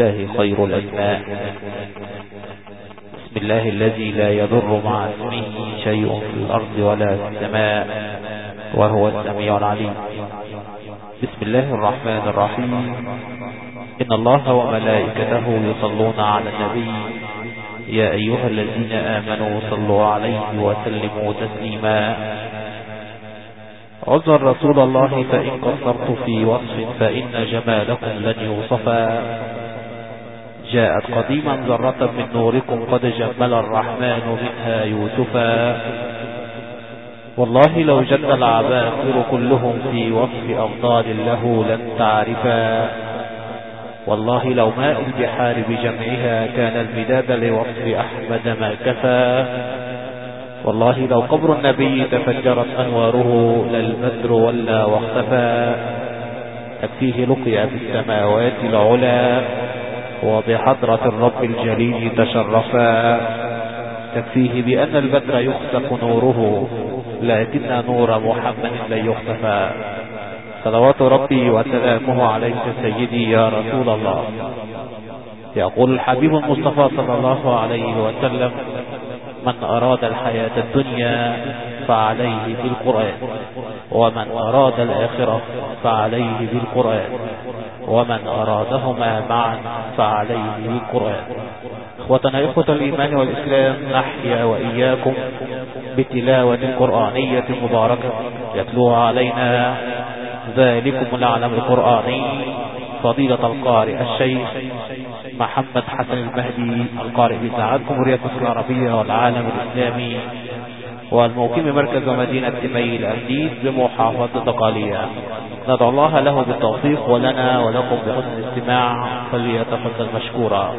الله خير الأسماء. بسم الله الذي لا يضر مع اسمه شيء في الأرض ولا في السماء وهو السميع العليم. بسم الله الرحمن الرحيم. إن الله وملائكته يصلون على النبي يا أيها الذين آمنوا صلوا عليه وسلموا تسليما. عذر رسول الله فإن قصرت في وصف فإن جمالكم لن يوصفا. جاءت قديما ذرة من نوركم قد جمل الرحمن منها يوسفا. والله لو جد العباقر كلهم في وصف أفضال له لن تعرفا. والله لو ماء البحار بجمعها كان المداد لوصف أحمد ما كفى. والله لو قبر النبي تفجرت أنواره للبدر ولا واختفى. تكفيه لقيا في السماوات العلا وبحضرة الرب الجليل تشرفا. تكفيه بأن البدر يخسف نوره لكن نور محمد لن يختفى. صلوات ربي وسلامه عليك سيدي يا رسول الله. يقول الحبيب المصطفى صلى الله عليه وسلم: من أراد الحياة الدنيا فعليه بالقرآن، ومن أراد الآخرة فعليه بالقرآن، ومن أرادهما معا فعليه بالقرآن. إخوتنا إخوة الإيمان والإسلام، نحيا وإياكم بتلاوة قرآنية مباركة يتلوها علينا ذلكم العلم القرآني فضيلة القارئ الشيخ محمد حسن المهدي، القارئ بساعات جمهورية مصر العربية والعالم الإسلامي، والمقيم مركز مدينة مي الأنديد بمحافظة دقهلية. ندعو الله له بالتوفيق ولنا ولكم بحسن الاستماع، فليتفضل مشكورا.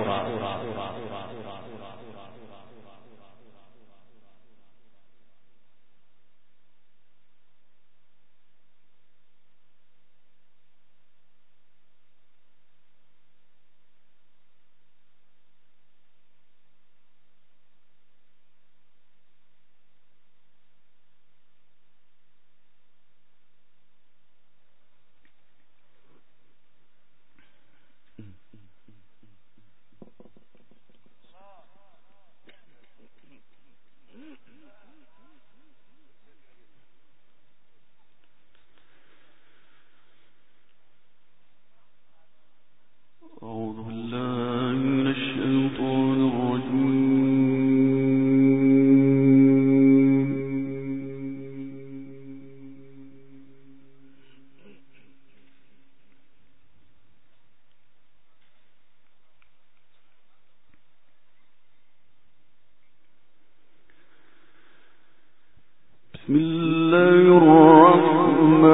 بسم الله الرحمن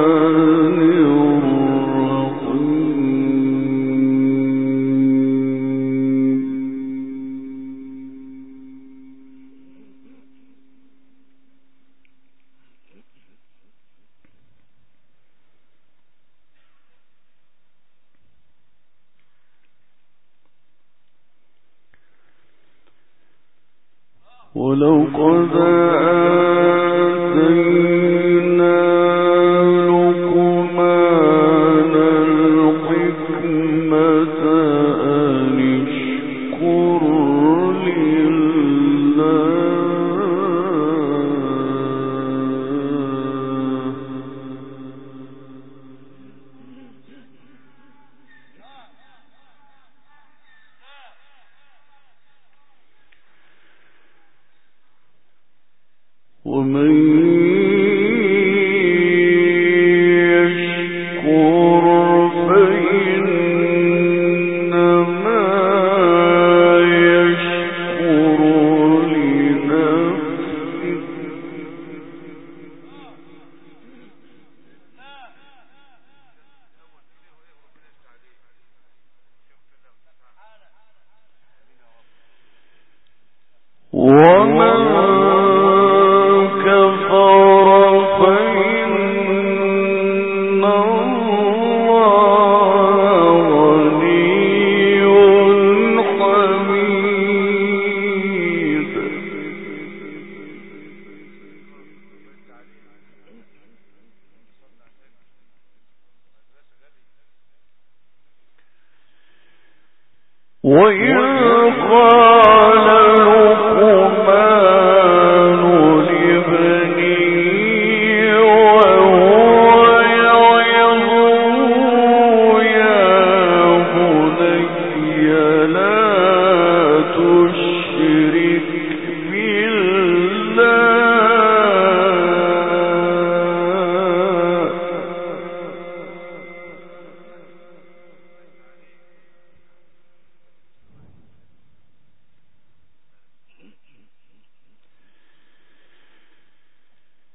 ولو قد آتينا لقمان الحكمة أن اشكر لله ومن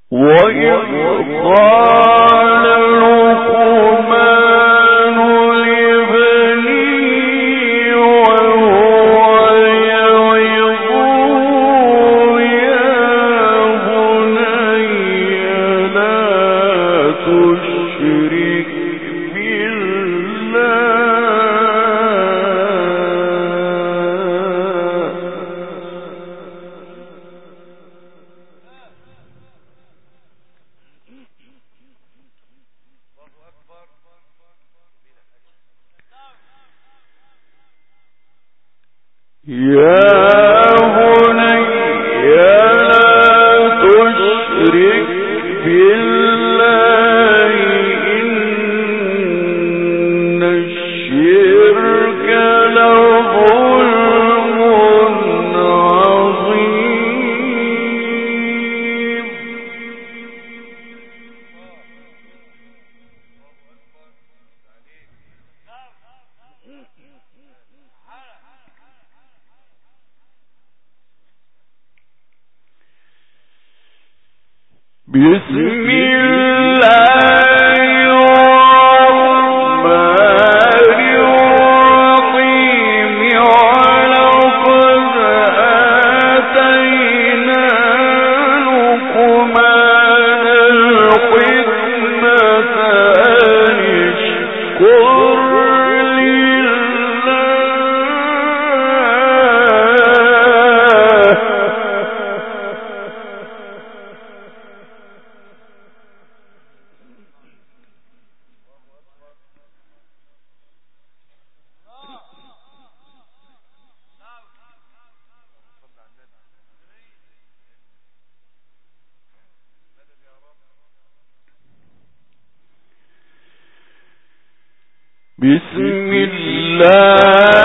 بسم الله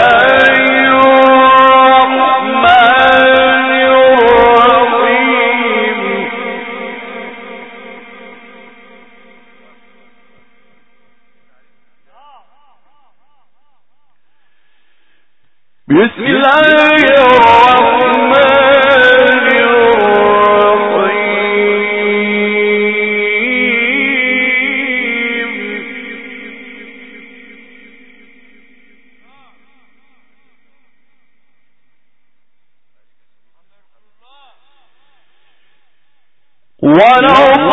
بسم الله الرحمن الرحيم ولقد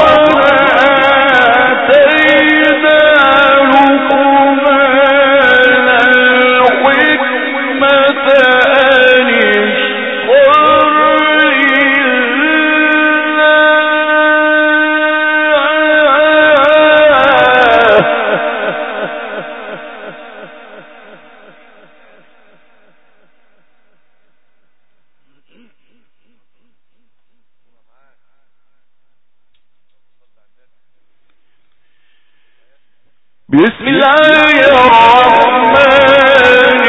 بسم الله الرحمن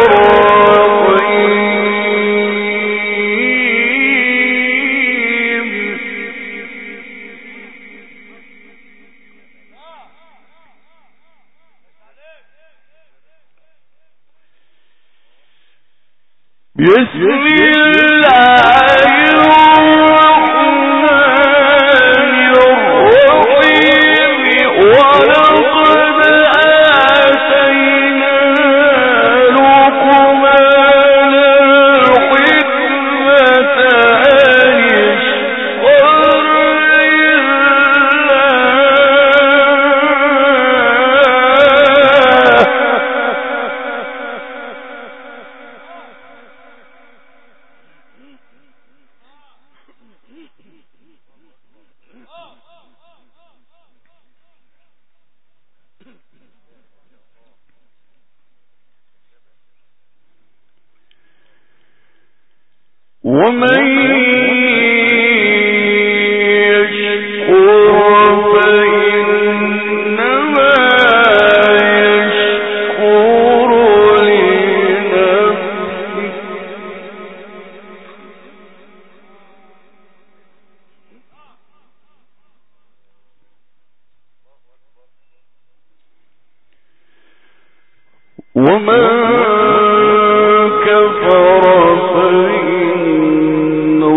الرحيم بسم ومن يشكر فإنما يشكر لنفسه ومن كفر فإن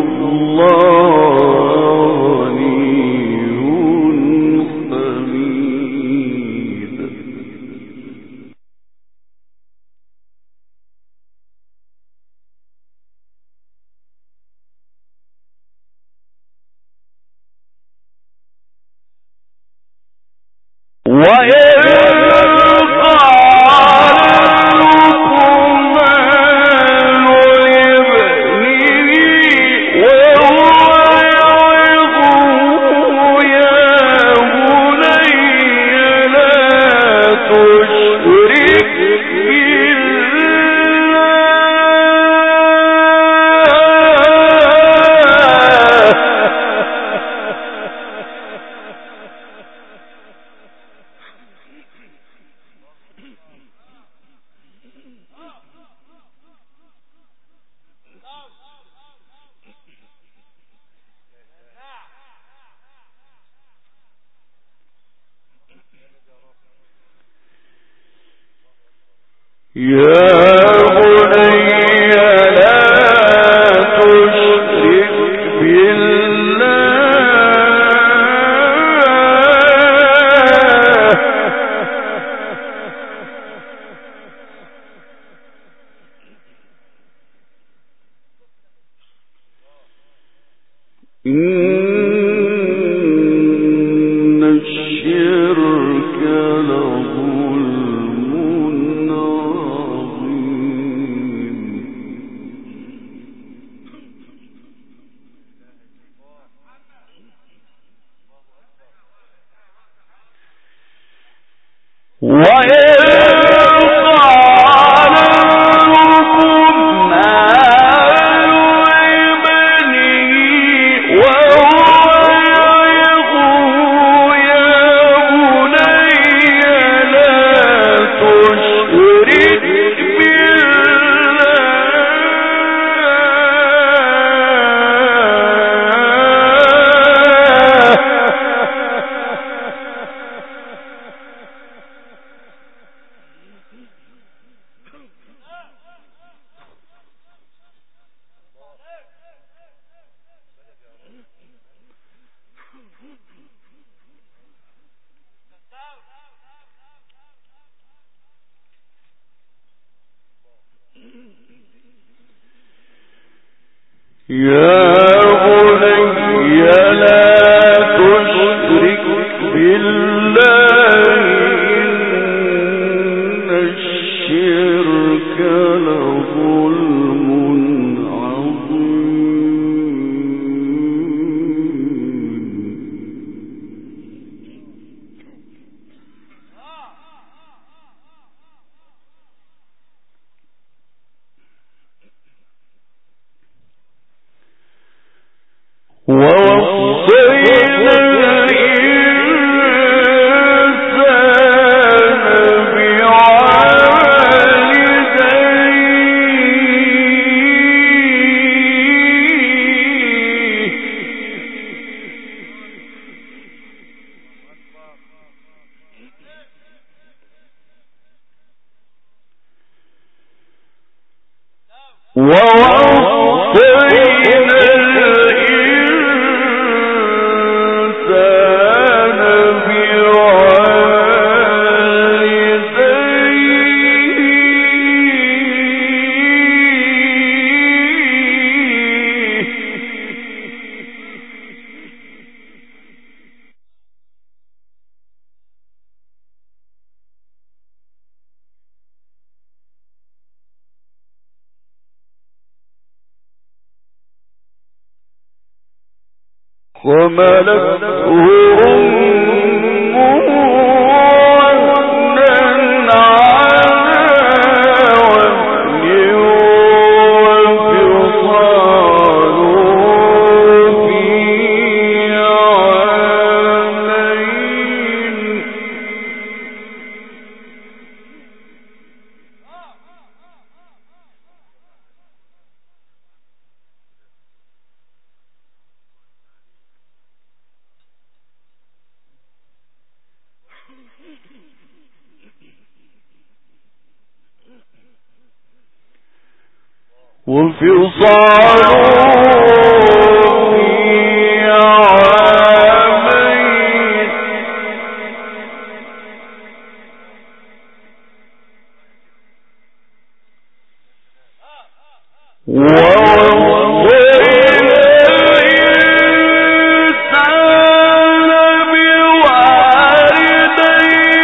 وَوَصَّيْنَا الْإِنسَانَ بِوَالِدَيْهِ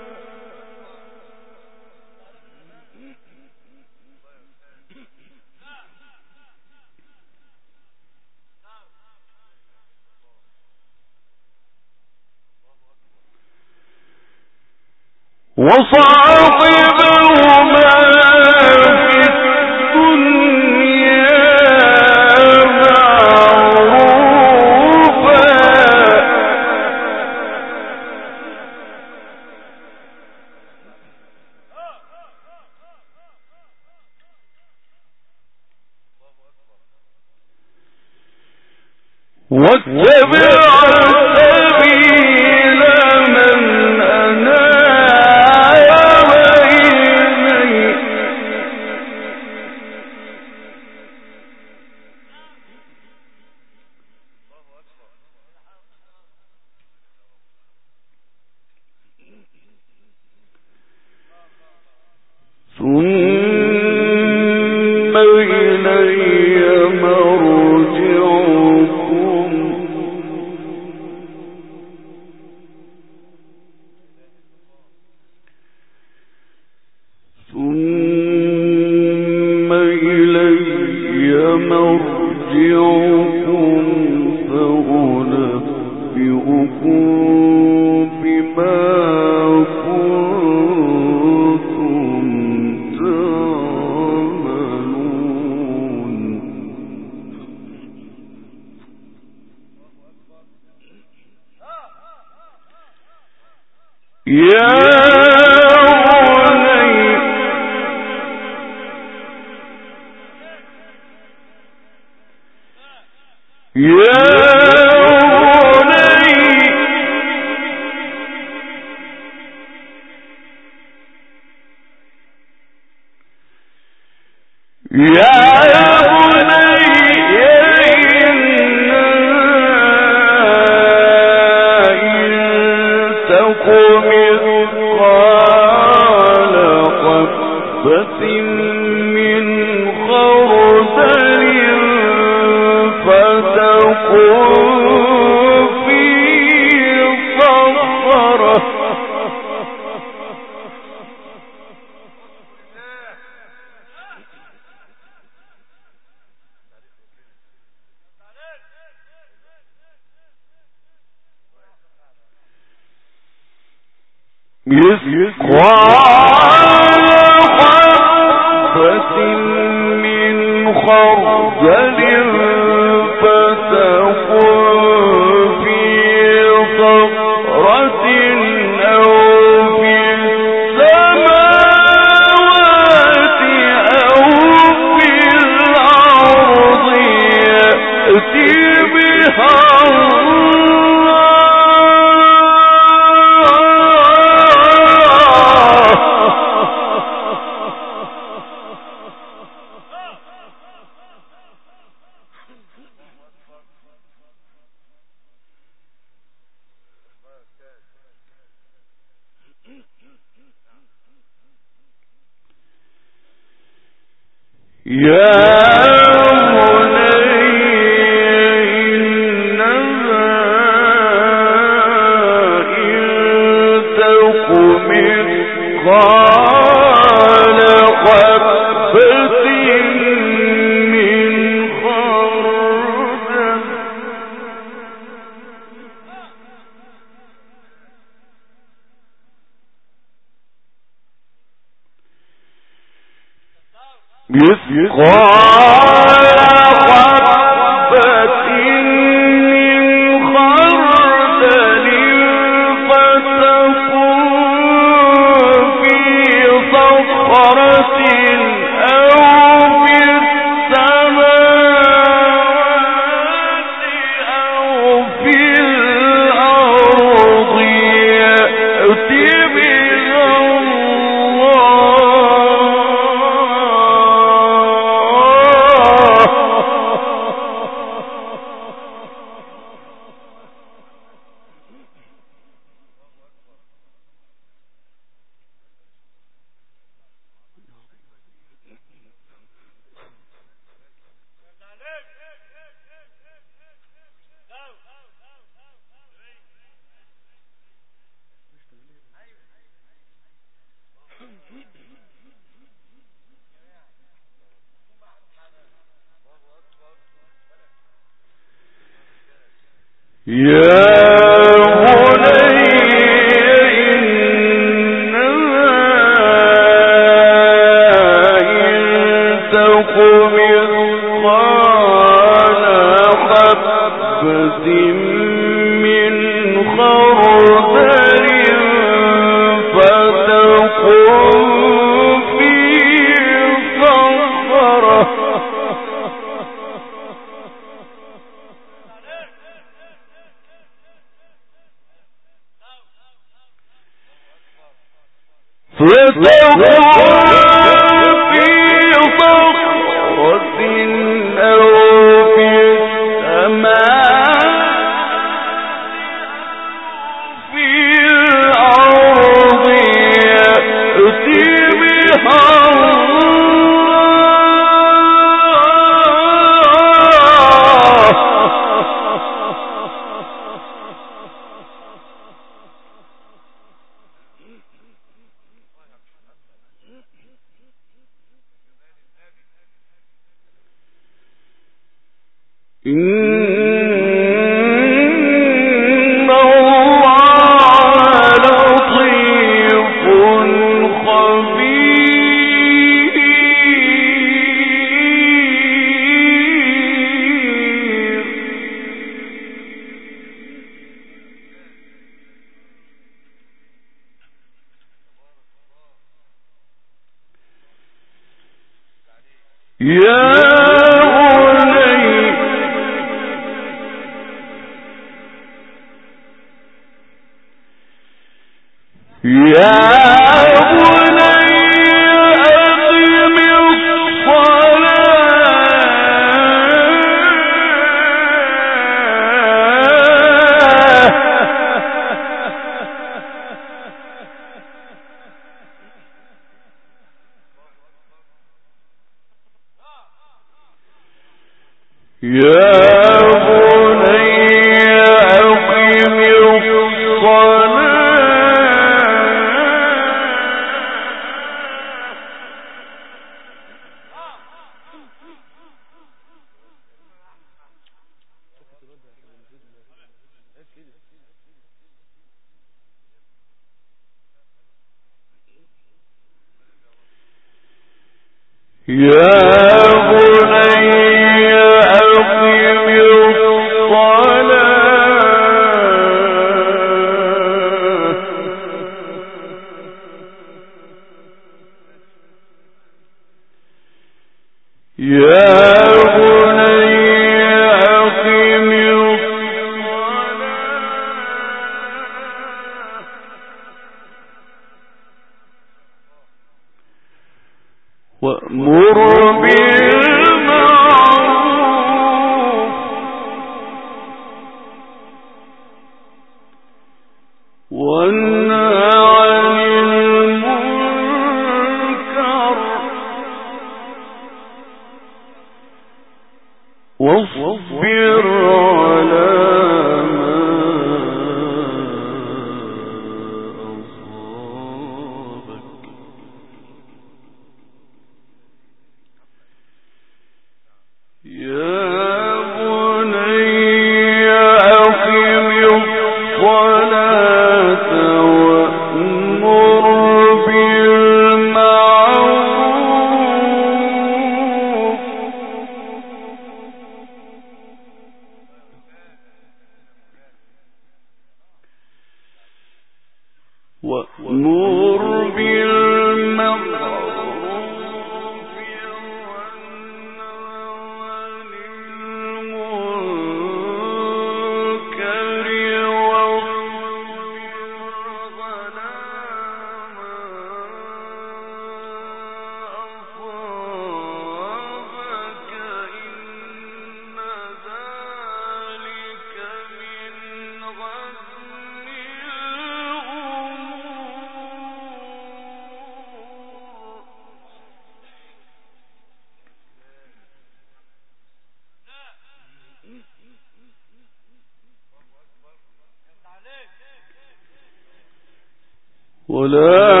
ولا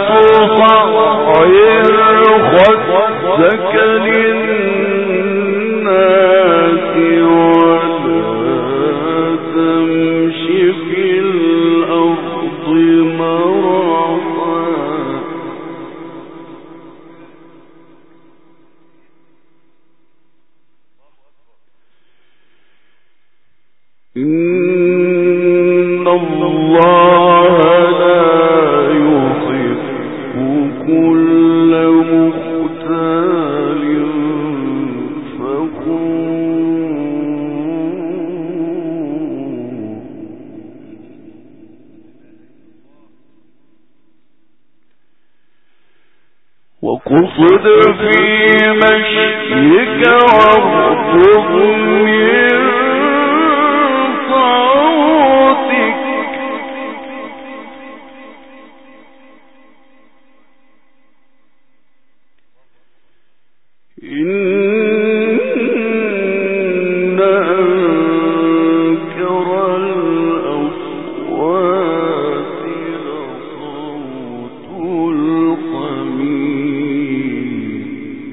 تصعر خدك للناس ولا تمش في الأرض مرحا إن الله كل مختال فخور وقصد في مشيك واغضض من صوتك إن أنكر الأصوات لصوت الحمير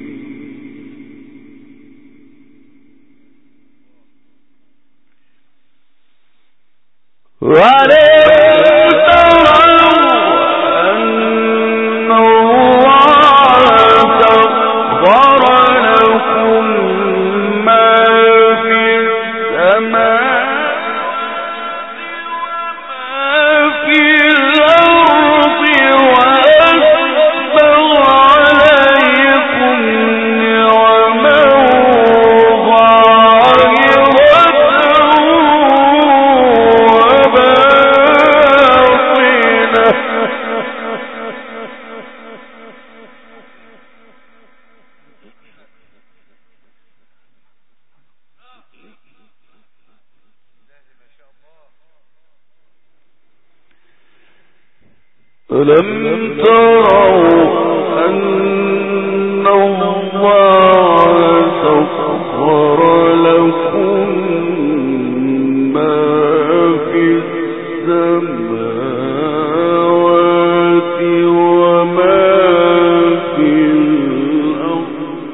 ألم تروا أن الله سخر لكم ما في السماوات وما في الأرض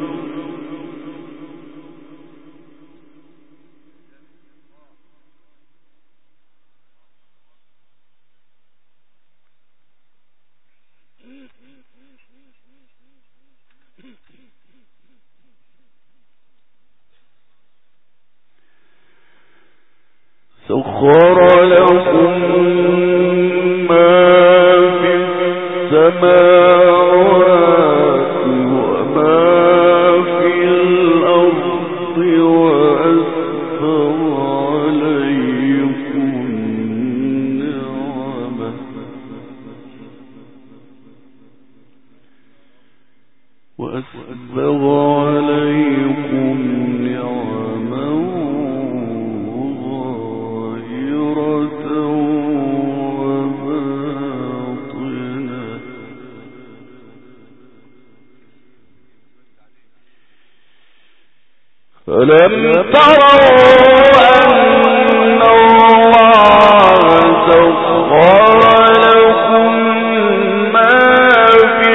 سخر لكم ما في السماوات وما في الأرض وأسبغ عليكم نعمه ظاهرة وباطنة ألم تروا أن الله سخر لكم ما في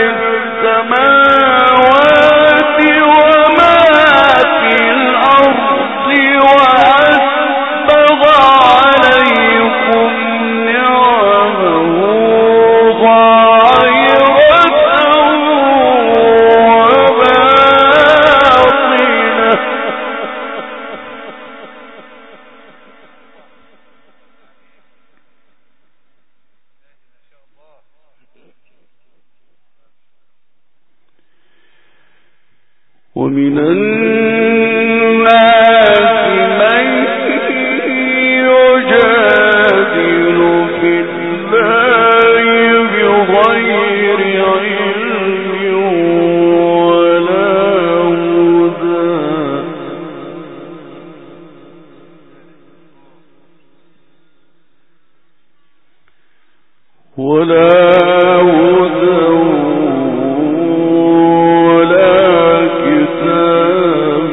السماوات وما في الأرض وأسبغ عليكم نعمه ظاهرة وباطنة ومن الناس من يجادل في الله بغير علم ولا هدى ولا كتاب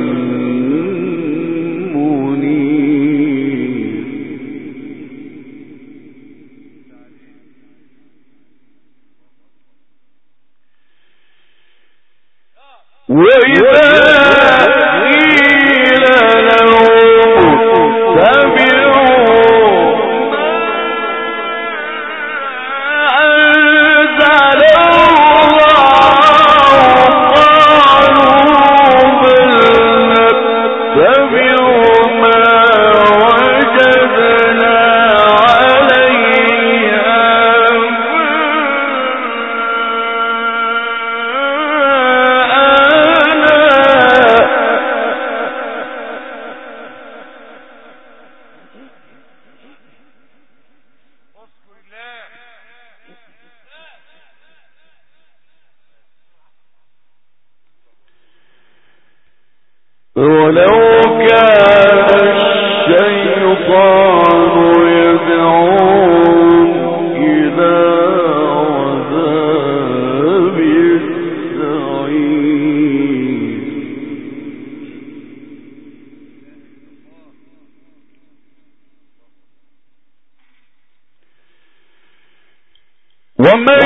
منير. وإذا قيل لهم اتبعوا ولو كان الشيطان يدعوهم إلى عذاب السعير. ومن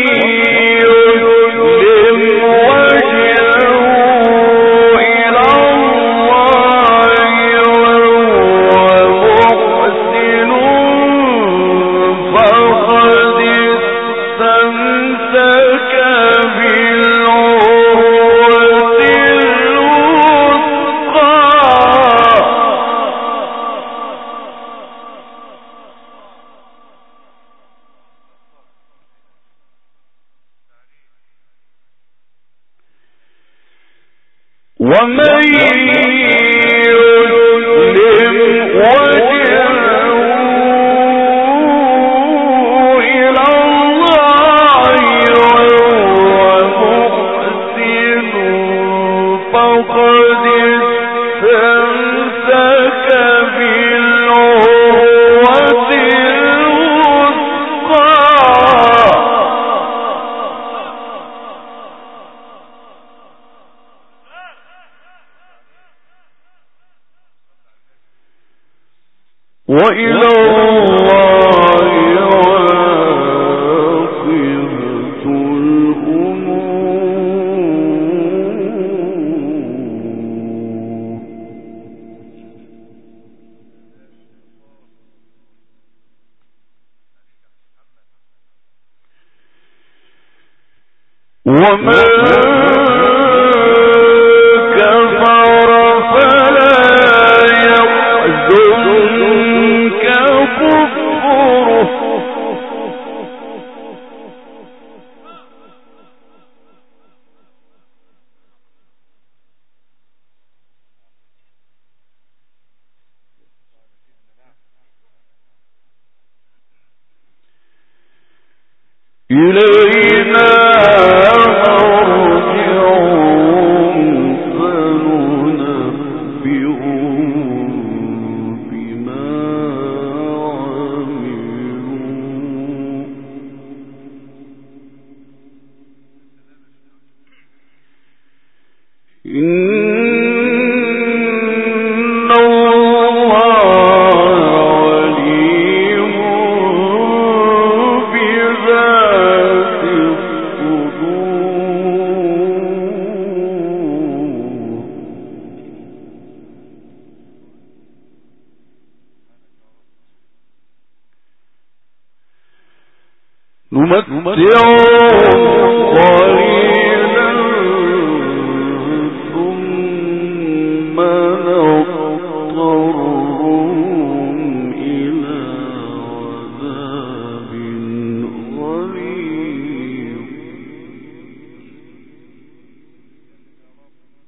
وإلى الله عاقبة الأمور. وما إلينا مرجعهم فننبئهم بما عملوا. إن الله عليم بذات نمتعهم قليلا ثم نضطرهم إلى عذاب غليظ.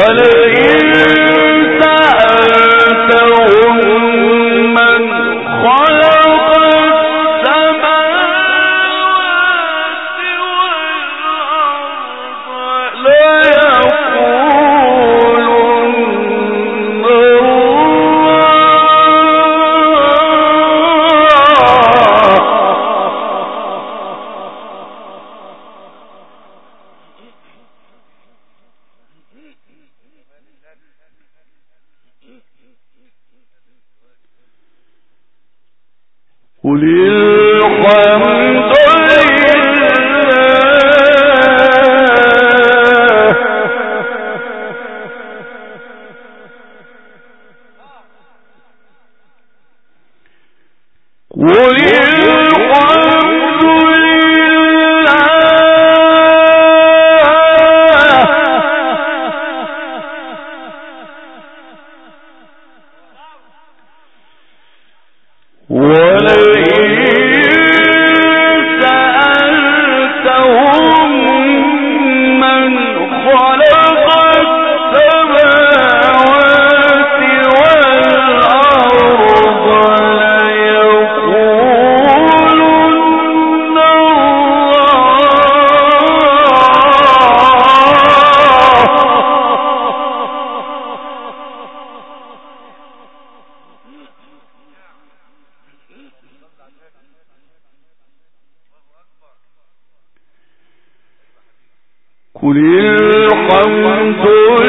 قل الحمد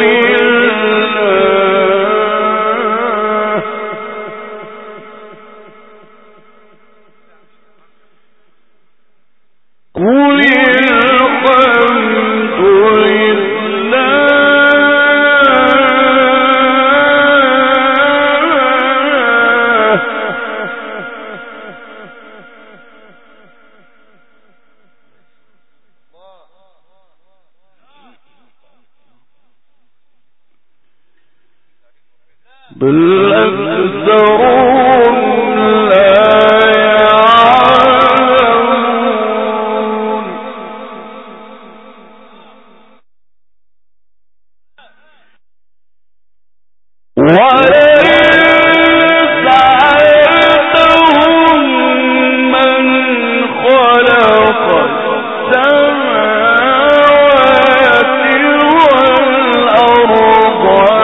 بل أكثرهم لا يعلمون ولئن سألتهم من خلق السماوات والأرض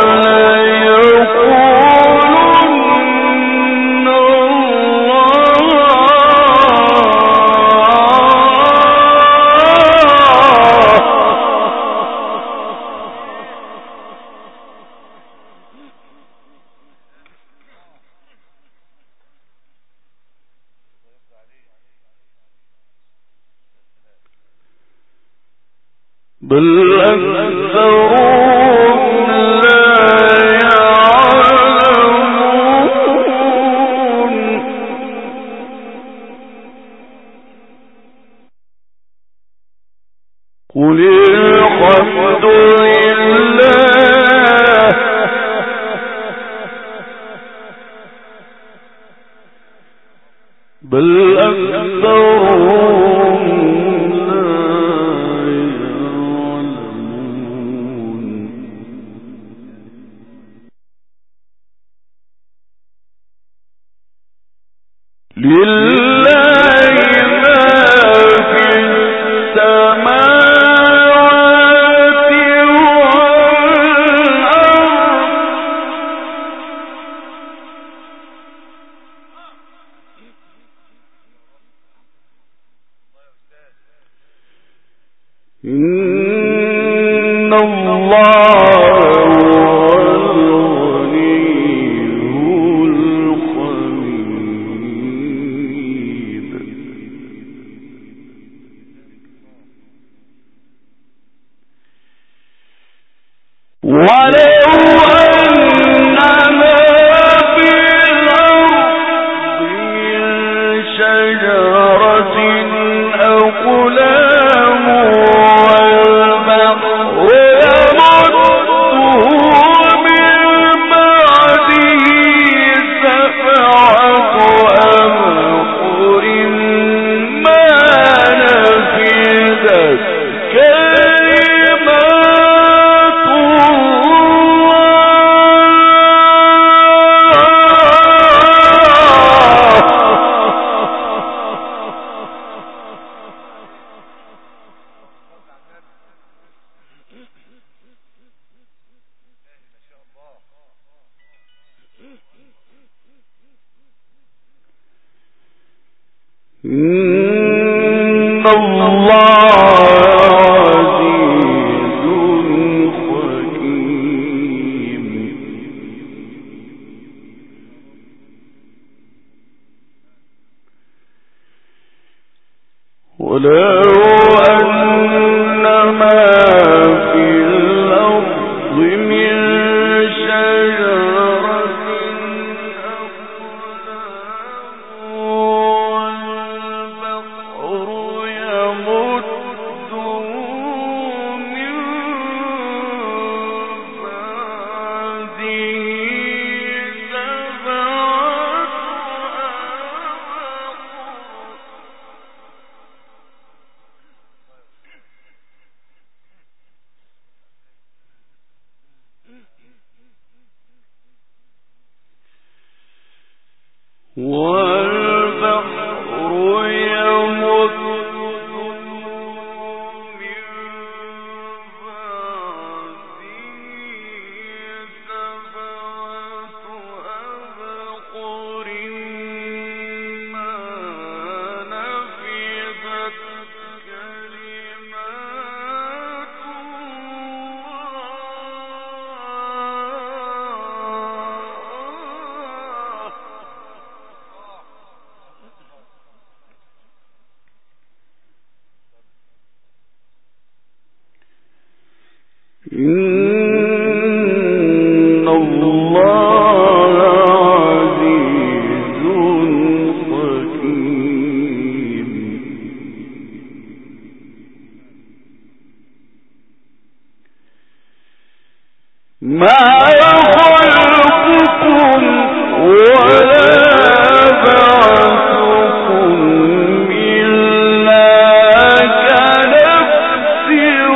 بل أكثرهم لا يعلمون قل الحمد لله بل أكثرهم لله ما في السماوات والأرض إن الله ولو أن ما في الأرض من شجرة أقلام والبحر يمده من بعده سبعة أبحر ما نفدت كلمات الله إن الله عزيز حكيم. ولو أن ما في الأرض من شجرة والبحر يمده من بعده والبحر يمد من بعده سبعة أبحر ما نفذت كلمات إن الله عزيز حكيم. ما خلقكم ولا بعثكم إلا كنفس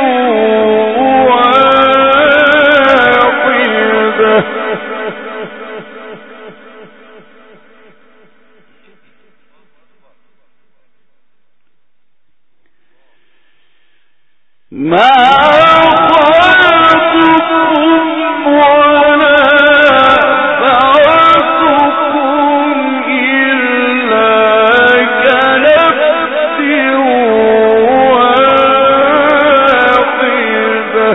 واحدة ما خلقكم ولا بعثكم إلا كنفس واحدة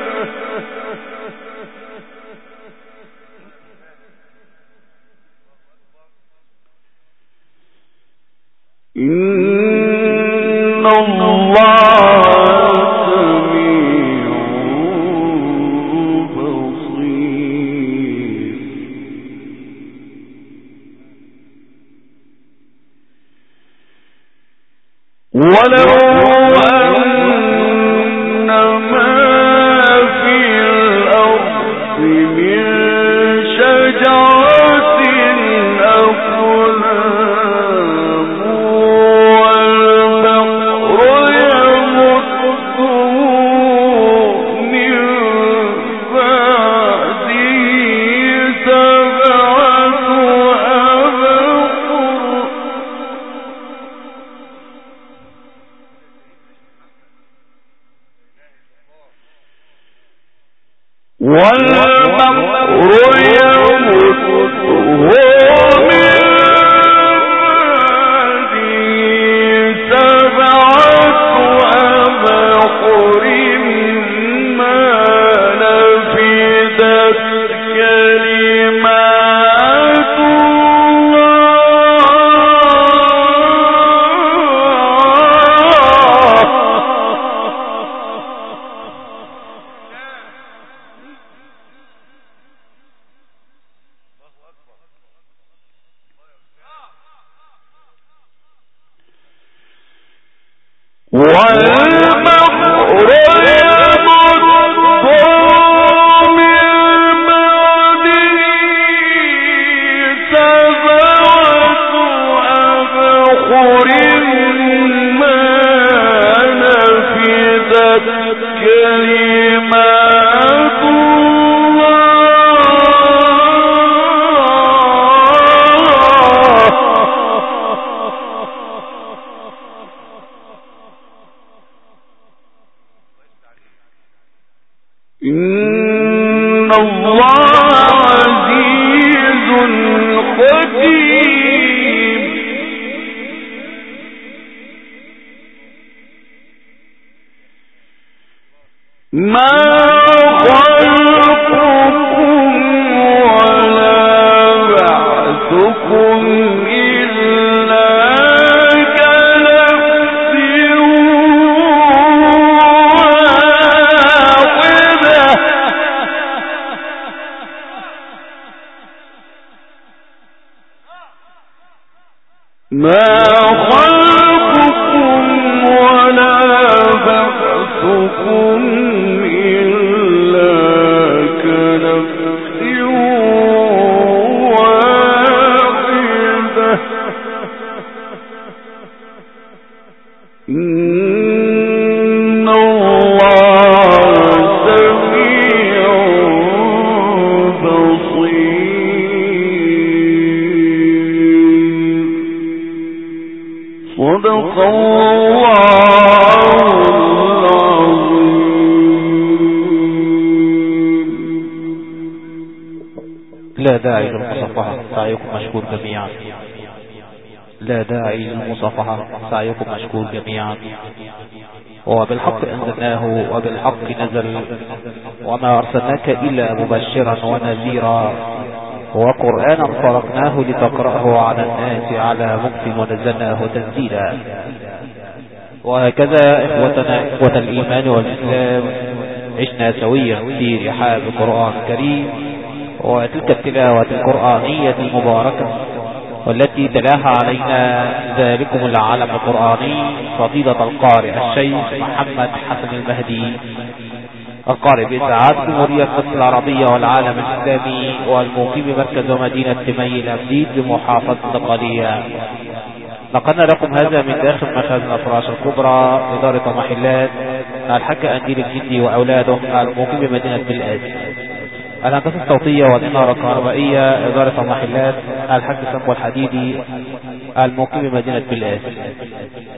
إن الله سميع بصير. ولو أن ما في الأرض من شجرة أقلام والبحر يمده من بعده سبعة أبحر والبحر يمده من بعده سبعة أبحر ما نفذت كلمات والبحر يمده من بعده سبعة أبحر ما نفذت كلمات إن الله عزيز حكيم. لا داعي للمصافحة، سعيكم مشكور جميعا. لا داعي للمصافحة، سعيكم مشكور جميعا. وبالحق أنزلناه وبالحق نزل، وما أرسلناك إلا مبشرا ونذيرا، وقرآنا فرقناه لتقرأه على الناس على مكت ونزلناه تنزيلا. وهكذا إخوتنا إخوة الإيمان والإسلام عشنا سويا في رحاب القرآن الكريم، وتلك التلاوة القرآنية المباركة والتي تلاها علينا ذلكم العالم القرآني فضيلة القارئ الشيخ محمد حسن المهدي، القارئ بإذاعات جمهورية مصر العربية والعالم الإسلامي، والمقيم مركز ومدينة تميل أمديد بمحافظة الدقهلية. نقلنا لكم هذا من داخل مخازن الفراش الكبرى إدارة محلات الحاج أنديل الجندي وأولاده المقيم بمدينة بالآسي. الهندسة الصوتية والإنارة الكهربائية إدارة محلات الحاج سمو الحديدي المقيم بمدينة بالآسي.